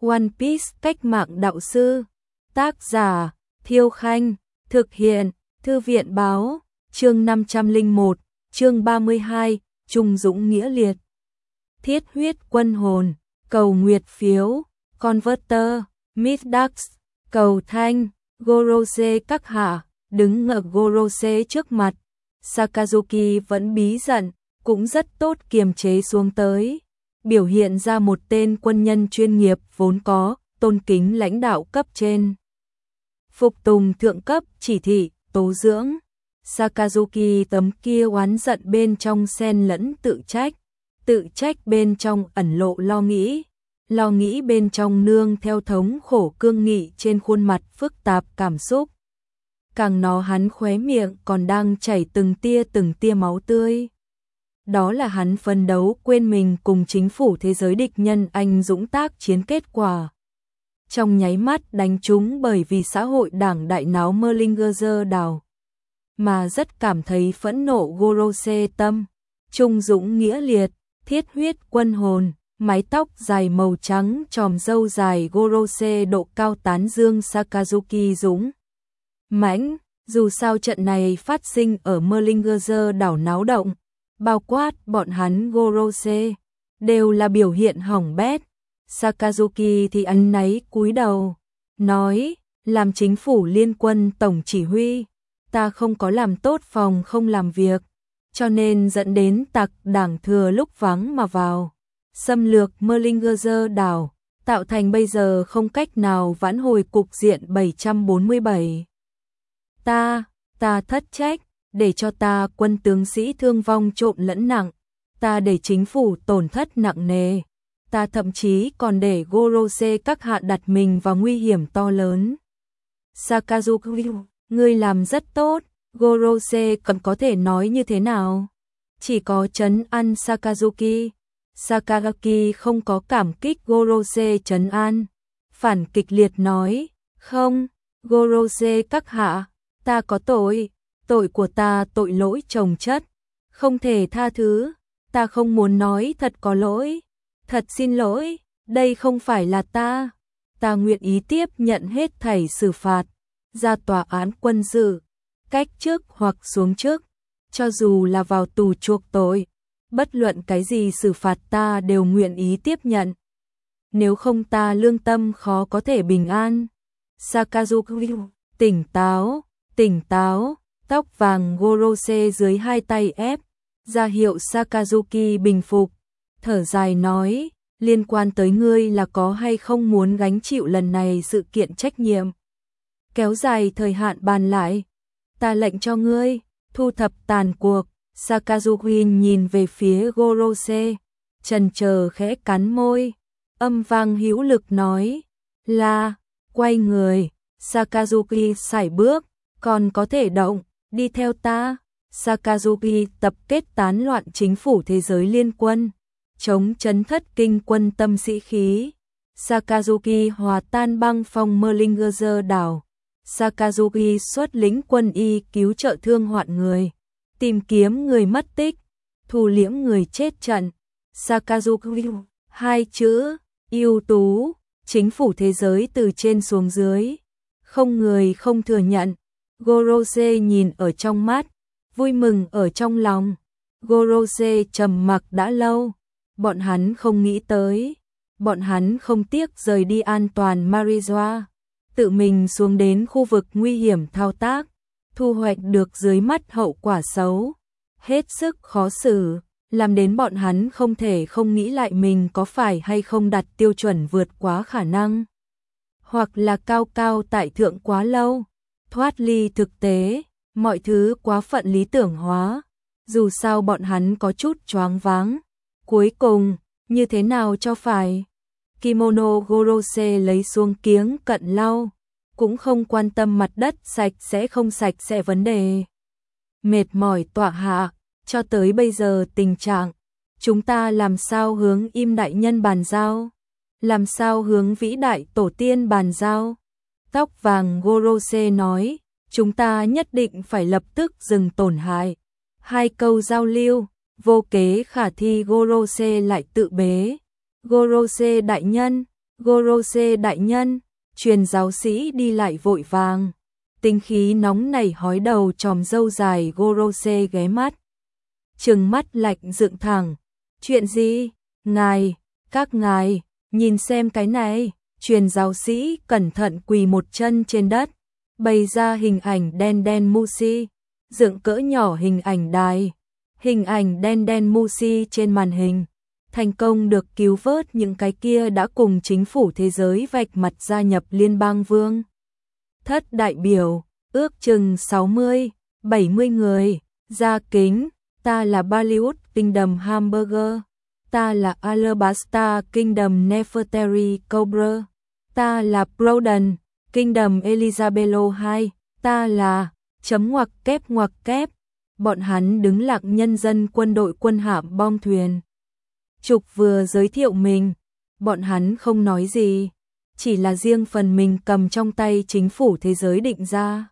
One Piece cách mạng đạo sư. Tác giả Thiêu Khanh. Thực hiện Thư viện Báo. Chương 501, chương 32, Trung dũng nghĩa liệt. Thiết huyết quân hồn. Cầu nguyệt phiếu. Converter. Midax. Cầu thanh. Gorose các hạ. Đứng ở Gorose trước mặt. Sakazuki vẫn bí giận, cũng rất tốt kiềm chế xuống tới. Biểu hiện ra một tên quân nhân chuyên nghiệp vốn có, tôn kính lãnh đạo cấp trên. Phục tùng thượng cấp chỉ thị, tố dưỡng. Sakazuki tấm kia oán giận bên trong xen lẫn tự trách bên trong ẩn lộ lo nghĩ bên trong nương theo thống khổ cương nghị trên khuôn mặt phức tạp cảm xúc. Càng nó hắn khóe miệng còn đang chảy từng tia máu tươi. Đó là hắn phấn đấu quên mình cùng chính phủ thế giới địch nhân anh dũng tác chiến kết quả. Trong nháy mắt đánh trúng bởi vì xã hội đảng đại náo Merlinger đảo. Mà rất cảm thấy phẫn nộ Gorose tâm, trung dũng nghĩa liệt, thiết huyết quân hồn, mái tóc dài màu trắng tròm râu dài Gorose độ cao tán dương Sakazuki dũng mãnh. Dù sao trận này phát sinh ở Merlinger đảo náo động, bao quát bọn hắn Gorose, đều là biểu hiện hỏng bét. Sakazuki thì áy náy cúi đầu, nói, làm chính phủ liên quân tổng chỉ huy, ta không có làm tốt phòng không làm việc, cho nên dẫn đến tặc đảng thừa lúc vắng mà vào, xâm lược Merlinger đảo, tạo thành bây giờ không cách nào vãn hồi cục diện 747. Ta thất trách, để cho ta quân tướng sĩ thương vong trộn lẫn nặng, ta để chính phủ tổn thất nặng nề, ta thậm chí còn để Gorose các hạ đặt mình vào nguy hiểm to lớn. Sakazuki, ngươi làm rất tốt, Gorose còn có thể nói như thế nào? Chỉ có trấn an Sakazuki. Sakazuki không có cảm kích Gorose trấn an, phản kịch liệt nói, không, Gorose các hạ, ta có tội của ta tội lỗi chồng chất, không thể tha thứ, ta không muốn nói thật có lỗi, thật xin lỗi, đây không phải là ta nguyện ý tiếp nhận hết thảy xử phạt, ra tòa án quân sự, cách chức hoặc xuống chức, cho dù là vào tù chuộc tội, bất luận cái gì xử phạt ta đều nguyện ý tiếp nhận. Nếu không ta lương tâm khó có thể bình an. Sakazuki, tỉnh táo, tóc vàng Gorose dưới hai tay ép, ra hiệu Sakazuki bình phục, thở dài nói, liên quan tới ngươi là có hay không muốn gánh chịu lần này sự kiện trách nhiệm. Kéo dài thời hạn bàn lại, ta lệnh cho ngươi, thu thập tàn cuộc. Sakazuki nhìn về phía Gorose, chần chờ khẽ cắn môi, âm vang hữu lực nói, là, quay người, Sakazuki sải bước, còn có thể động, đi theo ta. Sakazuki tập kết tán loạn chính phủ thế giới liên quân, chống chấn thất kinh quân tâm sĩ khí. Sakazuki hòa tan băng phong Merlinger đảo. Sakazuki xuất lĩnh quân y cứu trợ thương hoạn người, tìm kiếm người mất tích, thu liễm người chết trận. Sakazuki, hai chữ, ưu tú, chính phủ thế giới từ trên xuống dưới, không người không thừa nhận. Gorose nhìn ở trong mắt, vui mừng ở trong lòng. Gorose trầm mặc đã lâu, bọn hắn không nghĩ tới, bọn hắn không tiếc rời đi an toàn Marijoa, tự mình xuống đến khu vực nguy hiểm thao tác, thu hoạch được dưới mắt hậu quả xấu, hết sức khó xử, làm đến bọn hắn không thể không nghĩ lại mình có phải hay không đặt tiêu chuẩn vượt quá khả năng, hoặc là cao tại thượng quá lâu, thoát ly thực tế, mọi thứ quá phận lý tưởng hóa, dù sao bọn hắn có chút choáng váng. Cuối cùng, như thế nào cho phải? Kimono Gorose lấy xuống kiếng cận lau, cũng không quan tâm mặt đất sạch sẽ không sạch sẽ vấn đề. Mệt mỏi tọa hạ, cho tới bây giờ tình trạng, chúng ta làm sao hướng Im đại nhân bàn giao? Làm sao hướng vĩ đại tổ tiên bàn giao? Tóc vàng Gorose nói, chúng ta nhất định phải lập tức dừng tổn hại. Hai câu giao lưu, vô kế khả thi Gorose lại tự bế. Gorose đại nhân, Gorose đại nhân, truyền giáo sĩ đi lại vội vàng. Tính khí nóng nảy hói đầu tròm râu dài Gorose ghé mắt. Trừng mắt lạnh dựng thẳng. Chuyện gì? Ngài, các ngài, nhìn xem cái này. Truyền giáo sĩ cẩn thận quỳ một chân trên đất. Bày ra hình ảnh đen đen Musi. Dựng cỡ nhỏ hình ảnh đài. Hình ảnh đen đen Musi trên màn hình. Thành công được cứu vớt những cái kia đã cùng chính phủ thế giới vạch mặt gia nhập liên bang vương. Thất đại biểu, ước chừng 60, 70 người, ra kính, ta là Bollywood Kingdom Hamburger, ta là Alabasta Kingdom Nefertari Cobra, ta là Broden Kingdom Elizabeth II, ta là chấm ngoặc kép, bọn hắn đứng lặng nhân dân quân đội quân hạm bom thuyền. Trục vừa giới thiệu mình, bọn hắn không nói gì, chỉ là riêng phần mình cầm trong tay chính phủ thế giới định ra.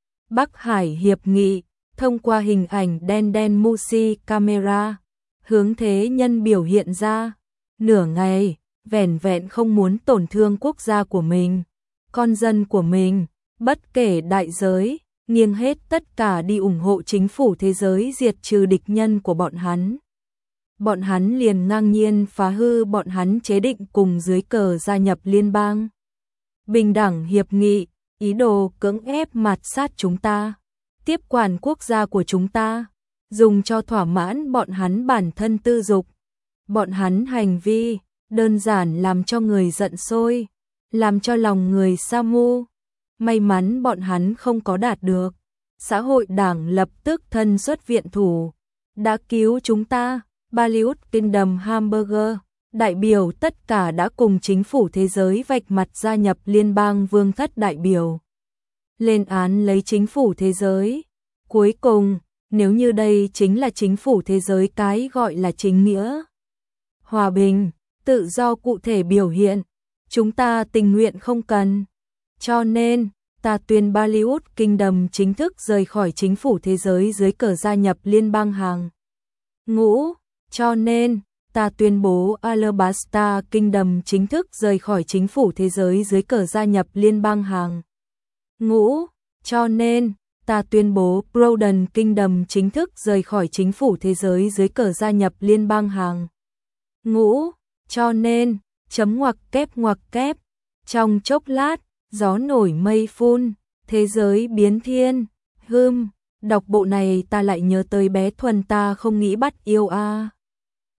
Bắc Hải Hiệp nghị, thông qua hình ảnh đen đen Musi camera, hướng thế nhân biểu hiện ra. Nửa ngày, vẻn vẹn không muốn tổn thương quốc gia của mình, con dân của mình, bất kể đại giới, nghiêng hết tất cả đi ủng hộ chính phủ thế giới diệt trừ địch nhân của bọn hắn. Bọn hắn liền ngang nhiên phá hư bọn hắn chế định cùng dưới cờ gia nhập liên bang. Bình đẳng hiệp nghị, ý đồ cưỡng ép mạt sát chúng ta, tiếp quản quốc gia của chúng ta, dùng cho thỏa mãn bọn hắn bản thân tư dục. Bọn hắn hành vi, đơn giản làm cho người giận sôi, làm cho lòng người sa mu. May mắn bọn hắn không có đạt được. Xã hội đảng lập tức thân xuất viện thủ, đã cứu chúng ta. Bollywood Kingdom Hamburger, đại biểu tất cả đã cùng chính phủ thế giới vạch mặt gia nhập liên bang vương thất đại biểu. Lên án lấy chính phủ thế giới. Cuối cùng, nếu như đây chính là chính phủ thế giới cái gọi là chính nghĩa, hòa bình, tự do cụ thể biểu hiện, chúng ta tình nguyện không cần. Cho nên, ta tuyên Bollywood Kingdom chính thức rời khỏi chính phủ thế giới dưới cờ gia nhập liên bang hàng ngũ. Cho nên, ta tuyên bố Alabasta Kingdom chính thức rời khỏi chính phủ thế giới dưới cờ gia nhập liên bang hàng ngũ. Cho nên, ta tuyên bố Broden Kingdom chính thức rời khỏi chính phủ thế giới dưới cờ gia nhập liên bang hàng ngũ. Cho nên, chấm ngoặc kép, trong chốc lát, gió nổi mây phun, thế giới biến thiên. Đọc bộ này ta lại nhớ tới bé Thuần ta không nghĩ bắt yêu a.